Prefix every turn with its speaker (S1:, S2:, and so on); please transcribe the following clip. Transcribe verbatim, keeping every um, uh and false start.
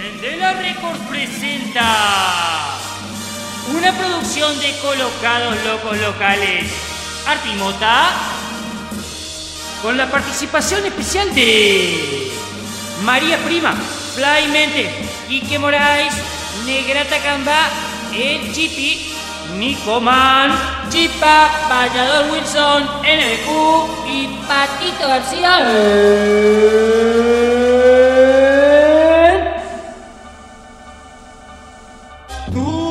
S1: Candela Records presenta una producción de Colocados Locos Locales. Artimota, con la participación especial de María Prima, Fly Mente, Quique Moraes, Negrata Camba, El Chipi, Nicoman, Chipa, Vallador Wilson, N B Q y Patito García. Tú